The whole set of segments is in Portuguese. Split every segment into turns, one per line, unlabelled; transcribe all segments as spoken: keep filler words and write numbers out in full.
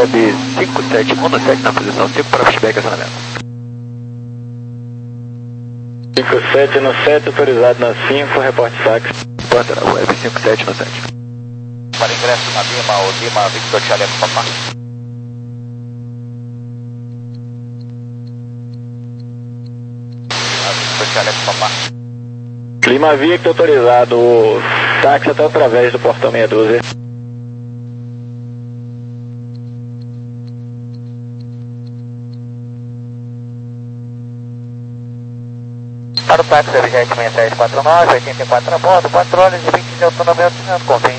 Web cinco sete um sete na posição cinco para feedback e acionamento.
cinco sete no sete, autorizado na cinco, reporte táxi.
Porta na Web cinco sete no sete.
Para ingresso na Lima, o Lima Victor Charlie Papá. Victor Charlie Papá.
Lima Victor, autorizado o táxi até através do portão meia dúzia.
Para o táxi vigente seis sete quatro nove, oitenta e quatro a bordo, quatro horas e vinte de autonomia, com fim.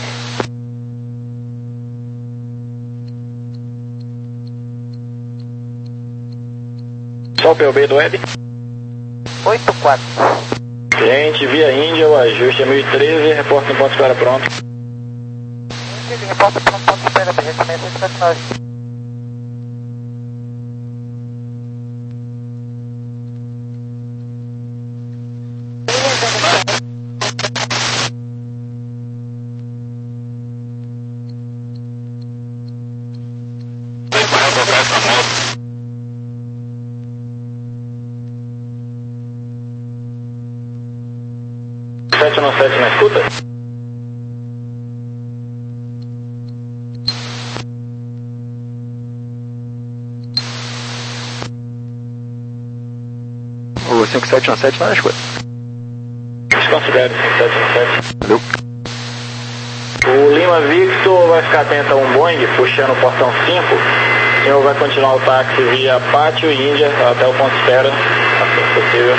Só o P O B do Web?
oito quatro.
Cliente, via Índia, o ajuste é mil e treze, reporte no ponto de espera pronto.
Índia, reporte para um ponto de espera, vigente seis sete quatro nove.
sete no sete na escuta?
O cinco sete um sete não é na escuta.
Desconsidere cinco sete um sete.
Valeu.
O Lima Victor vai ficar atento a um Boeing puxando o portão cinco. O senhor vai continuar o táxi via Pátio e Índia até o ponto de espera, assim que possível.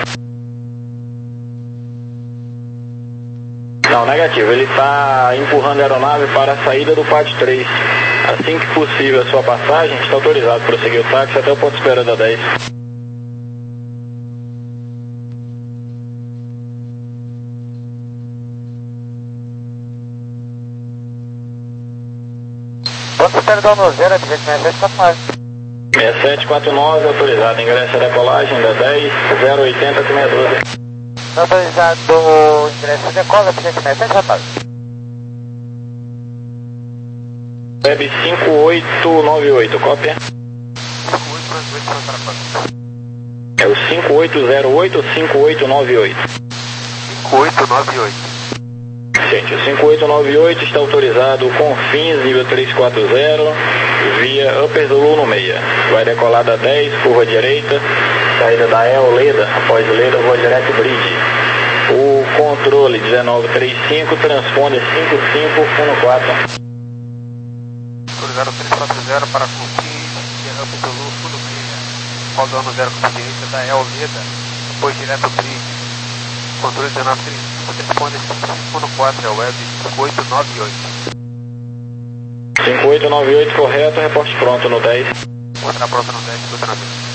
Não, negativo. Ele está empurrando a aeronave para a saída do Pátio três. Assim que possível a sua passagem, está autorizado para prosseguir o táxi até o ponto de espera da dez.
Ponto de espera da Nozera, vigente seis sete quatro nove.
seis sete quatro nove, autorizado. Ingresso a decolagem da dez, zero oitenta com meia dúzia.
Autorizado o ingresso de decola, vigente seis sete quatro nove.
Web cinco oito nove oito, cópia. É o cinco oito zero oito ou cinco oito nove oito?
cinco oito nove oito.
Gente, o cinco oito nove oito está autorizado com fins nível trezentos e quarenta, via Upper Zulu no meia. Vai decolar da dez, curva direita, saída da El Leda, após Leda, voa direto Bridge. O controle dezenove trinta e cinco, transponder cinco cinco um quatro.
Autorizado trezentos e quarenta para Confins, via Upper Zulu no meia. Rodando zero curva direita da El Leda, depois direto Bridge. Controle dezenove trinta e cinco, transponder cinco cinco um quatro, é o Web cinco oito nove oito.
cinco oito nove oito, correto, reporte pronto no dez.
Outra pronta no dez, escuta na vez.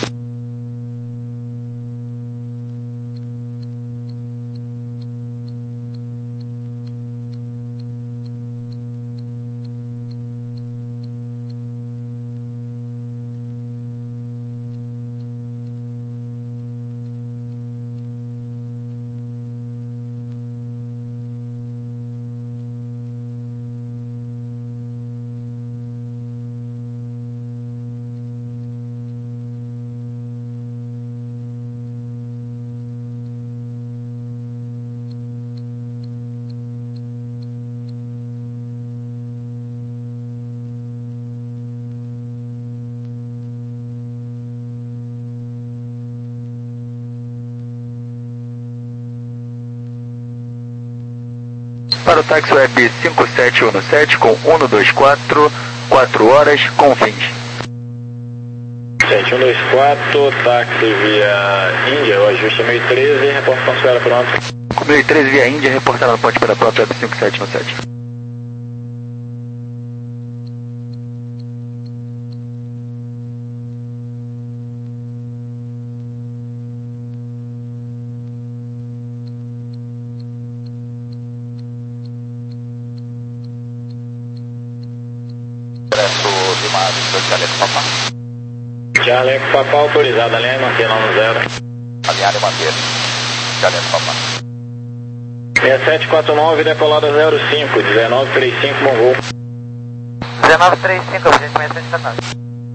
Para o táxi Web cinco sete um sete com um dois quatro, quatro horas, com fins.
Gente, um dois quatro, táxi via Índia, o ajuste é mil e treze, reporte ponto de espera pronto.
Com mil e treze via Índia, reportado no ponto de espera pronto, Web cinco sete um sete.
Charlie Papá autorizado, alinhar e manter lá no zero.
Alinhar e manter. Charlie Papá.
seis sete quatro nove, decolada zero cinco, dezenove trinta e cinco, bom voo.
dezenove trinta e cinco, objeto seis sete quatro nove.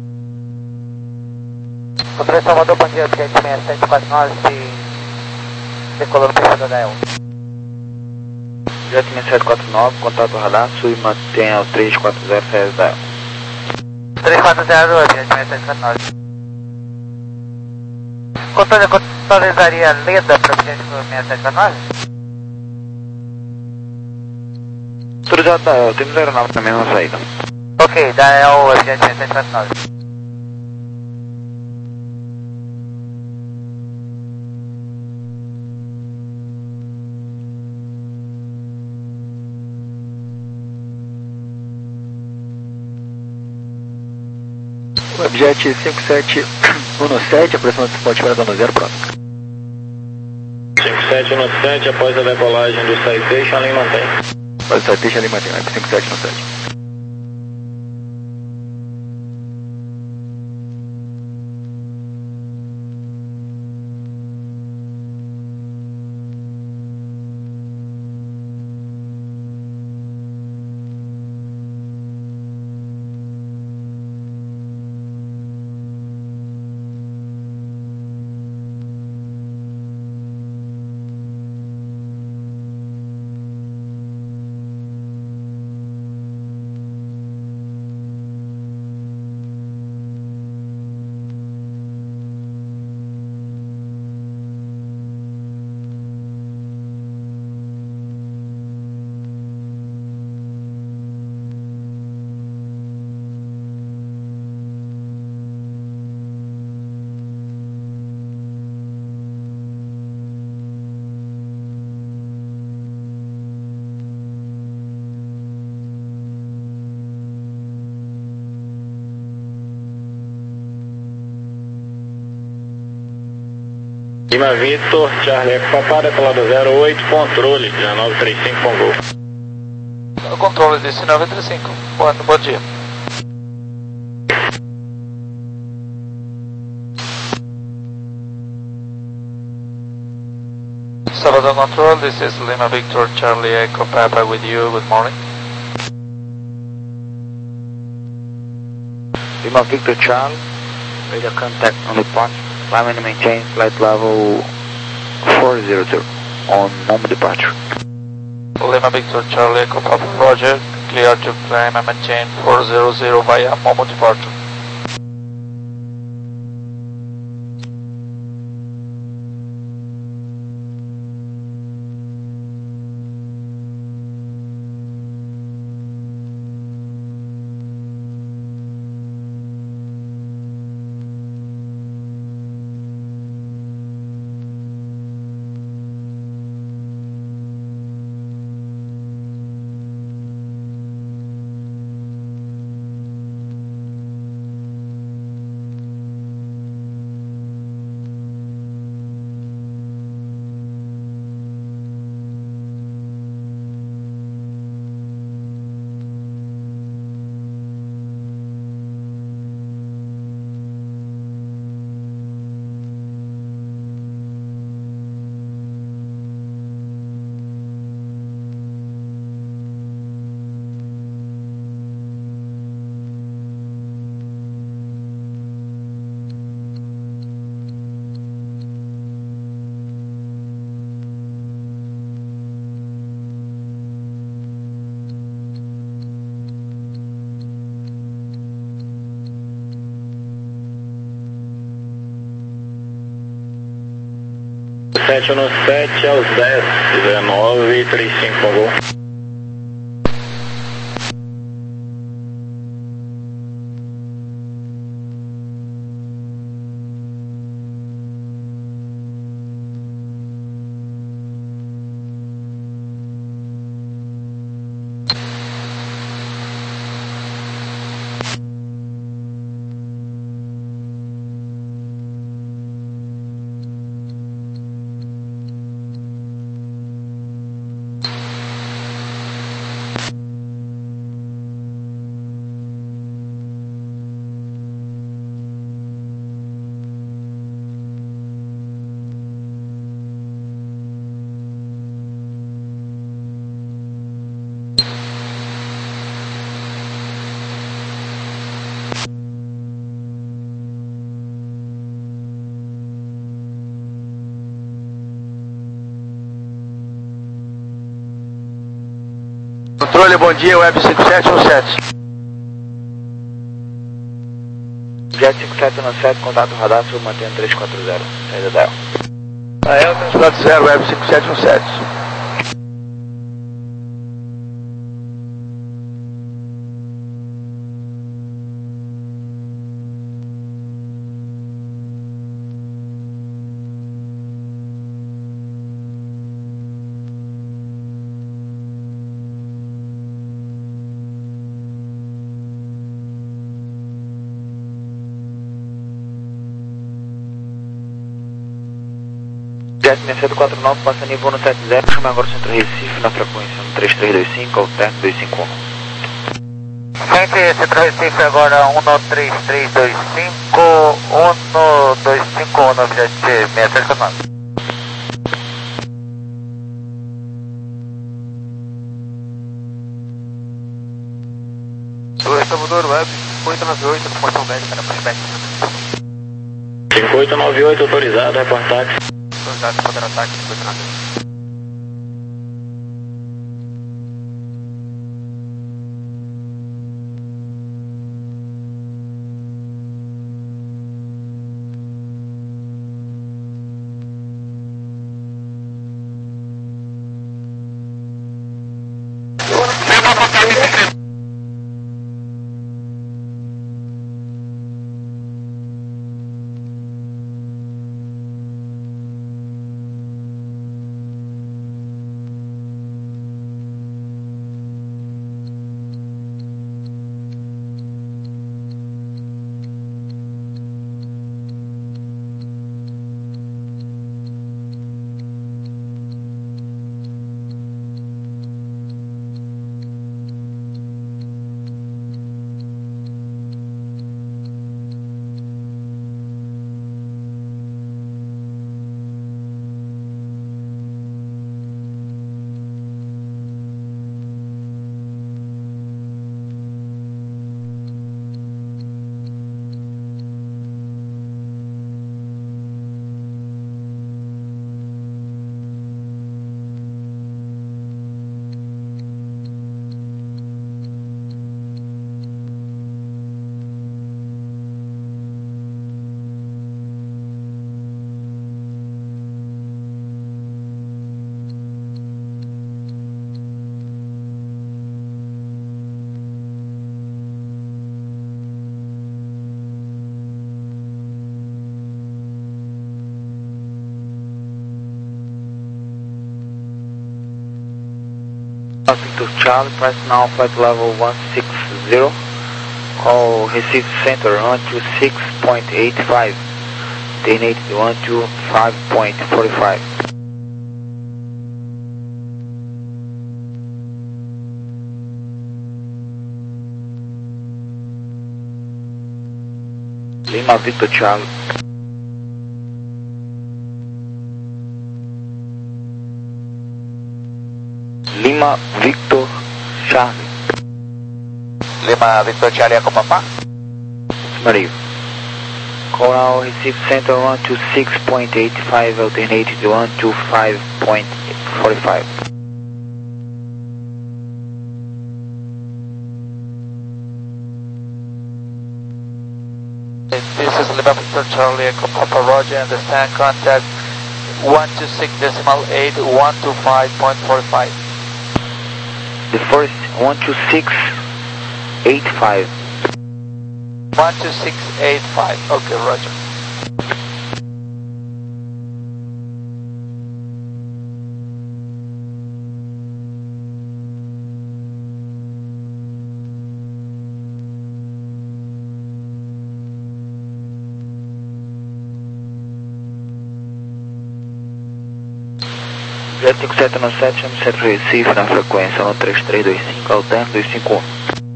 Controle Salvador, bom dia, objeto seis sete quatro nove, decolou no perfil da H L.
Jet seis sete quatro nove, contato radar, sub mantenha o três quatro zero, saída da E L.
três quatro zero, objeto seis sete quatro nove. Controle, autorizaria Leda para o objeto seis sete quatro nove?
Autorizado da E L, temos aeronave na mesma saída.
Ok, da E L, objeto seis sete quatro nove.
Jet cinco sete um sete, aproximadamente ponte para dano zero, pronto.
cinco sete um sete, após a decolagem do Citation, ali mantém.
Após o Citation, ali mantém, cinco sete um sete.
Lima Victor, Charlie Eco Papá, decolado zero oito, controle, dezenove trinta e cinco com gol.
Controle dezenove trinta e cinco, bom, bom dia. Salvador Control, this is Lima Victor, Charlie Echo Papa with you, good morning.
Lima Victor Charlie, radio contact on the departure, climb and maintain flight level four zero zero on moment departure.
Lima Victor, Charlie Echo Papa, Roger, clear to climb and maintain four zero zero via moment departure.
sete um sete aos dez, dezenove trinta e cinco com gol.
bom dia, Web cinco sete um sete.
Jet cinco sete um sete, contato radar, sul, mantendo três quatro zero, saída da E L.
A E L três quatro zero, Web cinco sete um sete.
Jet seis sete quatro nove, passa nível no sete zero, chama agora o centro Recife na frequência no três três dois cinco, alterno dois cinco um.
Frente, centro Recife agora um no três três dois cinco, um no dois cinco um, no Jet seis sete quatro nove.
Do Salvador, Web cinco oito nove oito, formação médica na prospect.
cinco oito nove oito, autorizado, reportar táxi.
Autorizado, contra-ataque, cinco oito nove oito.
Victor Charlie, press now flight level one six zero, call Recife Center one two six point eight five, coordinate one two five point four five. Lima Victor Charlie. Lima Victor Charlie.
Lima Victor Charlie, Eco Papá.
Mario. Call now Recife Center one two six point eight five, alternate to one two five point four five.
This is Lima Victor Charlie, Eco Papa, Roger, understand, contact one two six decimal eight, one two five point four five.
The first one two six eight five.
one two six eight five, okay, Roger.
Jet cinco sete um sete, chama o centro Recife na frequência no três três dois cinco, alterno dois cinco um.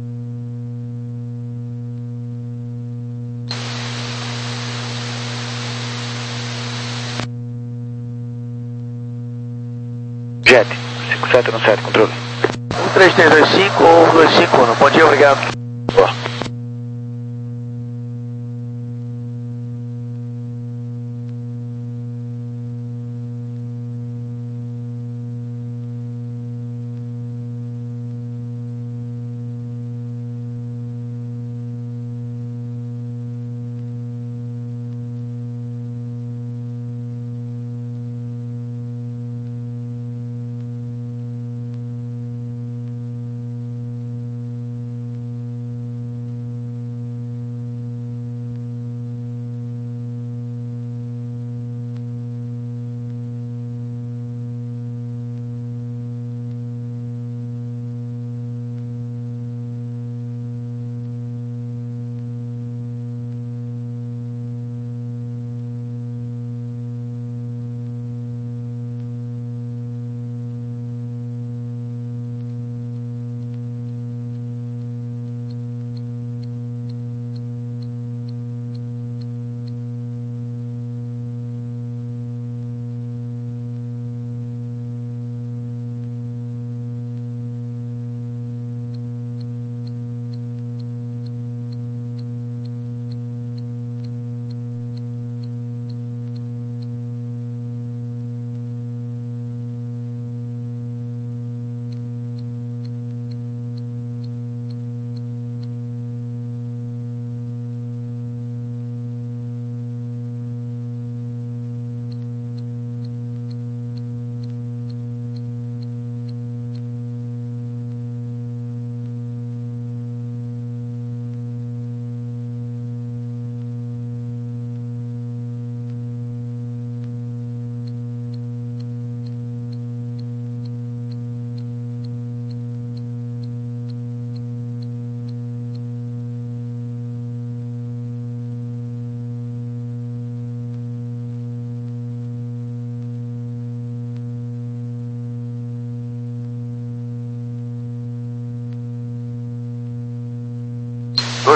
Jet cinco sete um sete, controle.
um três três dois cinco ou dois cinco um, bom dia, obrigado.
Boa.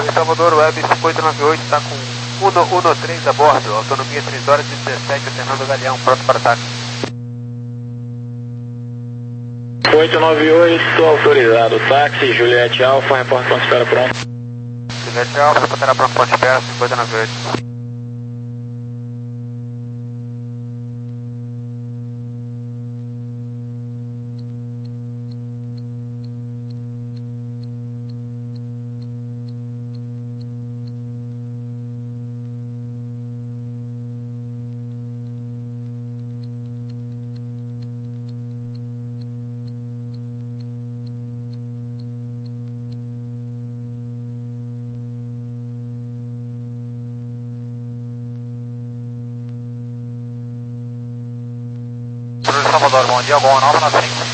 Torre Salvador, Web cinco oito nove oito, está com um três a bordo, autonomia três horas e dezessete, alternando Galeão, pronto para ataque.
oito nove oito, autorizado, táxi, Juliette Alfa, reporte ponto espera pronto.
Juliette Alfa, reportará pronto ponto espera, cinco oito nove oito.
Salvador, bom dia, bom, nove nove cinco.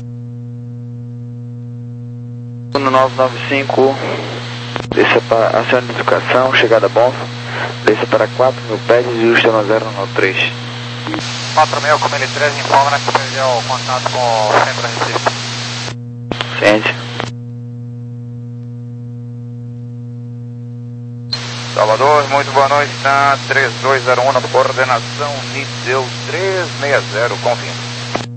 nove nove cinco, desça para ação de educação, chegada bom, desça para quatro mil pés e justa no zero nove três.
quatro mil, como ele três, informa que perdeu o contato com o centro Recife.
Ciente.
Salvador, muito boa noite, tá três dois zero um na coordenação Nideu três seis zero, confirma.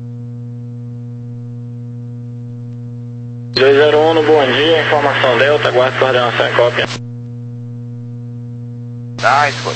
dois zero um, bom dia, informação Delta, aguarde coordenação em cópia.
Tá, escuta.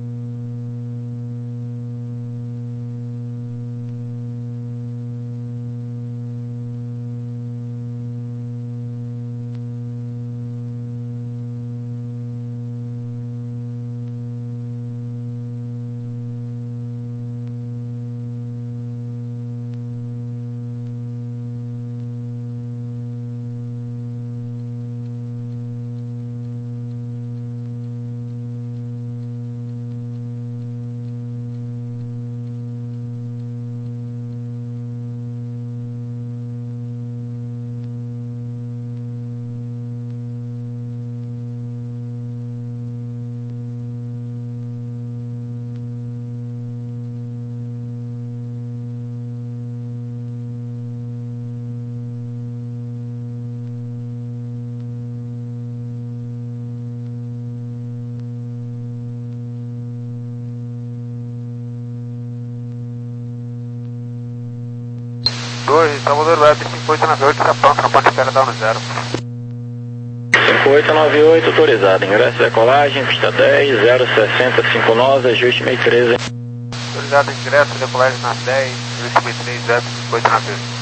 Torre Salvador, Web cinco oito nove oito, está pronto, na ponte espera da um zero.
cinco oito nove oito, autorizado, ingresso e decolagem, pista dez, zero sessenta cinco nove, ajuste meio treze.
Autorizado ingresso, decolagem nas dez, ajuste meio três, Web cinco oito nove oito.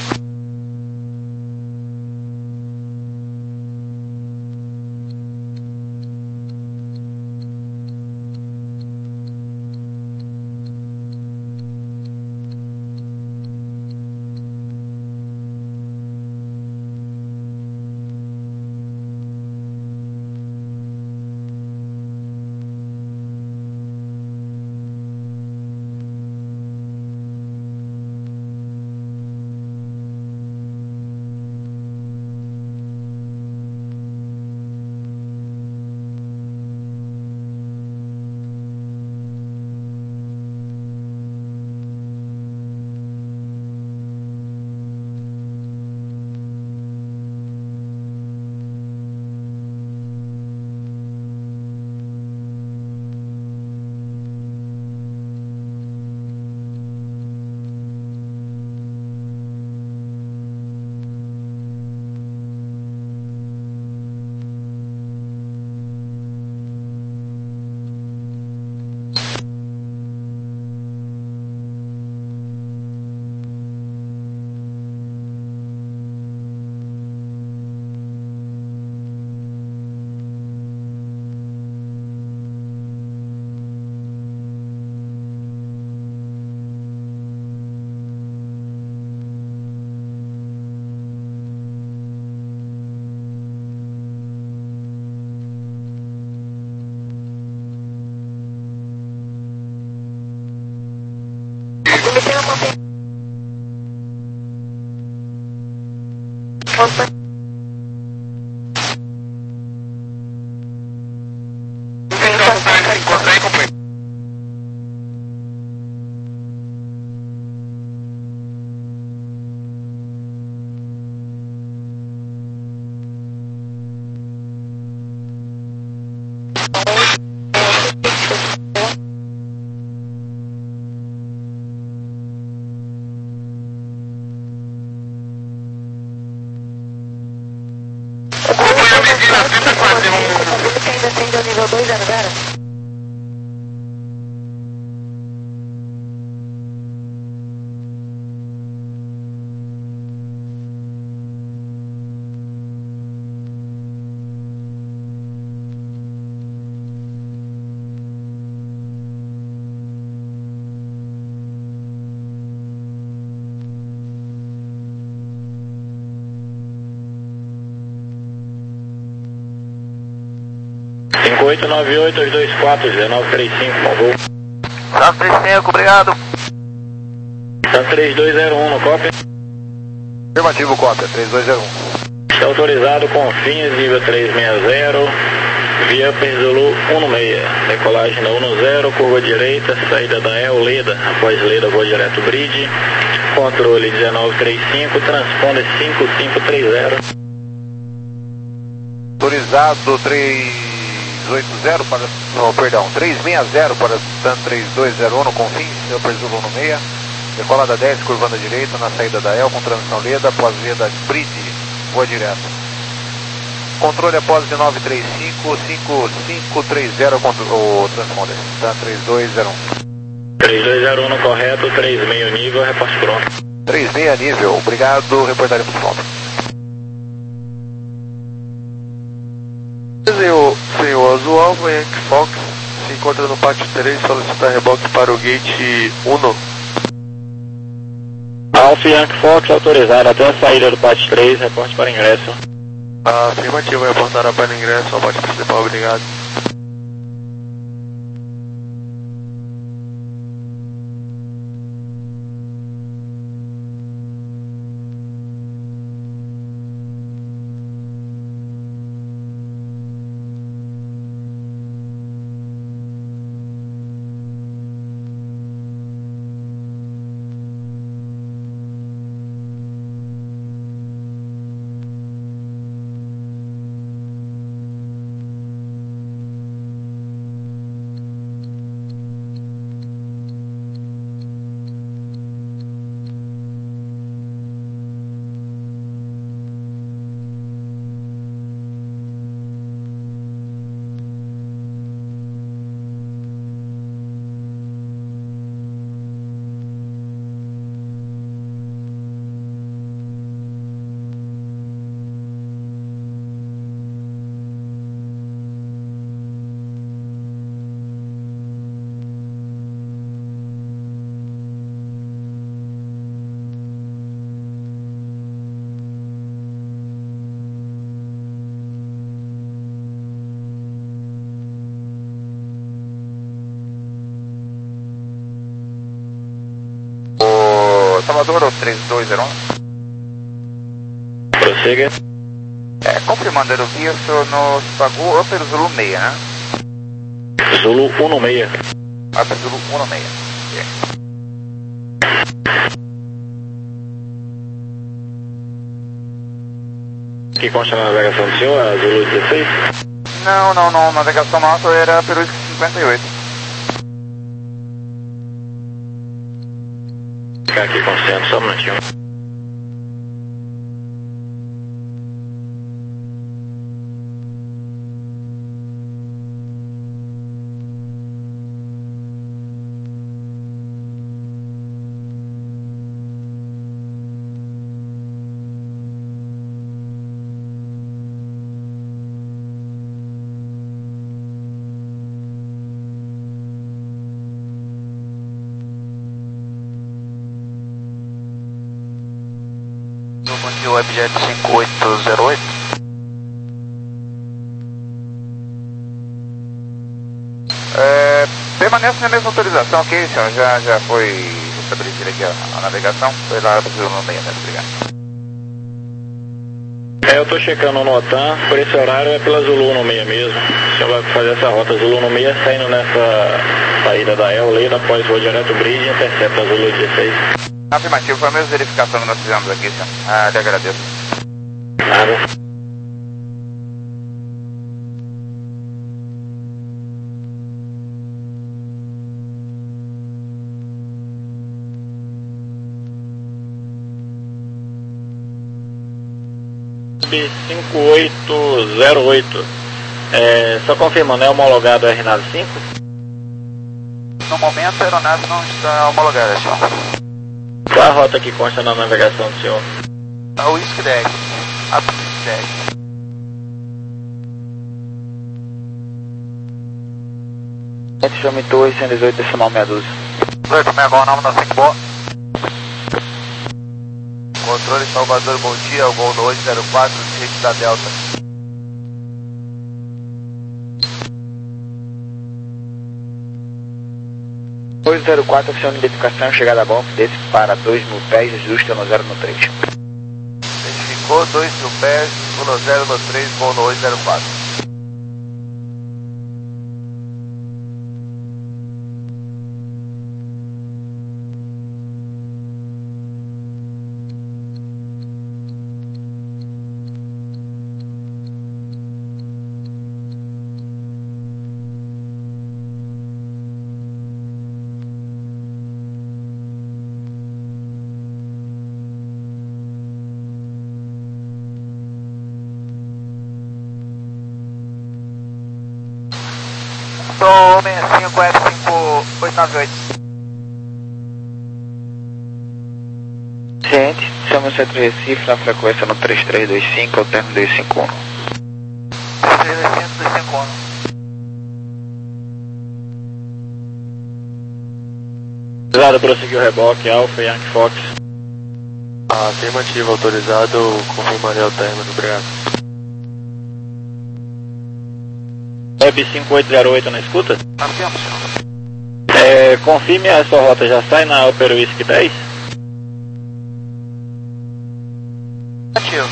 got it, got it.
cinco oito nove oito dois dois quatro um nove três cinco, bom voo.
nove três cinco, obrigado.
Tá três dois zero um no cópia.
Afirmativo, cópia, três dois zero um.
Está autorizado com fins, nível trezentos e sessenta, via Upper Zulu dezesseis. Decolagem da dezesseis, curva direita, saída da E L, Leda. Após Leda, voo direto bridge. Controle dezenove trinta e cinco, transponder cinco cinco três zero.
Autorizado três oito zero para, não, perdão, três seis zero para Sun três dois zero um no Confins, Upper Zulu dezesseis. Decolada dez, curvando à direita, na saída da E L com transição Leda, após Leda bridge, voa direto. Controle após dezenove trinta e cinco, cinco cinco três zero, o transponder, Sun três dois zero um.
três dois zero um no correto, três seis nível, repasse pronto.
três seis nível, obrigado, reportaremos pronto.
Senhor, senhor Azual, Yankee Fox, se encontra no pátio três, solicitar reboque para o gate um.
Alfa Yankee Fox autorizado até a saída do pátio três, reporte para ingresso.
Afirmativo, reportará para o ingresso, ao pátio principal, obrigado.
Salvador, ou três dois zero um?
Prossiga.
É, confirmando aerovisto, nos pagou Upper Zulu seis, né?
Zulu dezesseis.
Upper Zulu dezesseis.
Que consta na navegação do senhor, a Zulu dezesseis?
Não, não, não, a navegação nossa era pelo cinquenta e oito.
Ficar aqui com o centro, só um minutinho.
O Webjet cinco oito zero oito.
É, permanece na mesma autorização, ok, senhor? Já, já foi estabelecida aqui a, a navegação. Foi lá para o no meio, né? Obrigado.
É, eu tô checando no OTAN, por esse horário é pela Zulu dezesseis mesmo. O senhor vai fazer essa rota Zulu dezesseis, saindo nessa saída da E L, Leda, após voo direto bridge, intercepta a Zulu dezesseis.
Afirmativo, foi a mesma verificação que nós fizemos aqui, senhor. Ah, lhe agradeço.
Nada. cinco oito zero oito. É, só confirmando, é homologado R nave cinco?
No momento a aeronave não está homologada, senhor.
Qual a rota que consta na navegação do senhor?
A Whisky dez. A Whisky dez.
Chame Torre cento e dezoito, decimal meia dúzia.
Alert, me agora o nome da cinco boa. Controle Salvador, bom dia, o Gol dois zero quatro, rede da Delta.
dois zero quatro, aciona identificação, chegada a bordo, desce para dois mil pés, ajuste no zero no três.
Identificou dois mil pés, no zero no três, Gol dois zero quatro. Sou sessenta e cinco F cinco oito nove oito.
Ciente, chama o centro de Recife na frequência no três três dois cinco, alterno dois cinco um.
três três dois cinco, dois cinco um.
Autorizado, prosseguiu o reboque, Alpha Yankee Fox.
Afirmativo, autorizado, confirmaria o término, obrigado.
Web cinco oito zero oito na escuta?
Nós temos, senhor.
É, confirme a sua rota, já sai na Opera Whisky dez?
Ativo.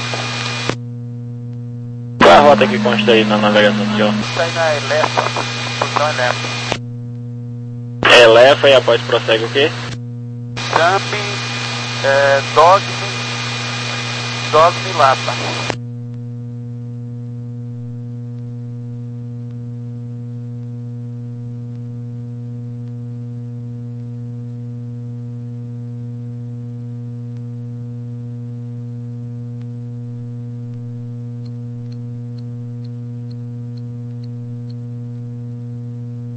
Qual a rota que consta aí na navegação do senhor?
Está aí na Elefa. Posição Elefa.
É Lefa e após prossegue o quê?
Zambi, é, Dogme, Dogme Lapa.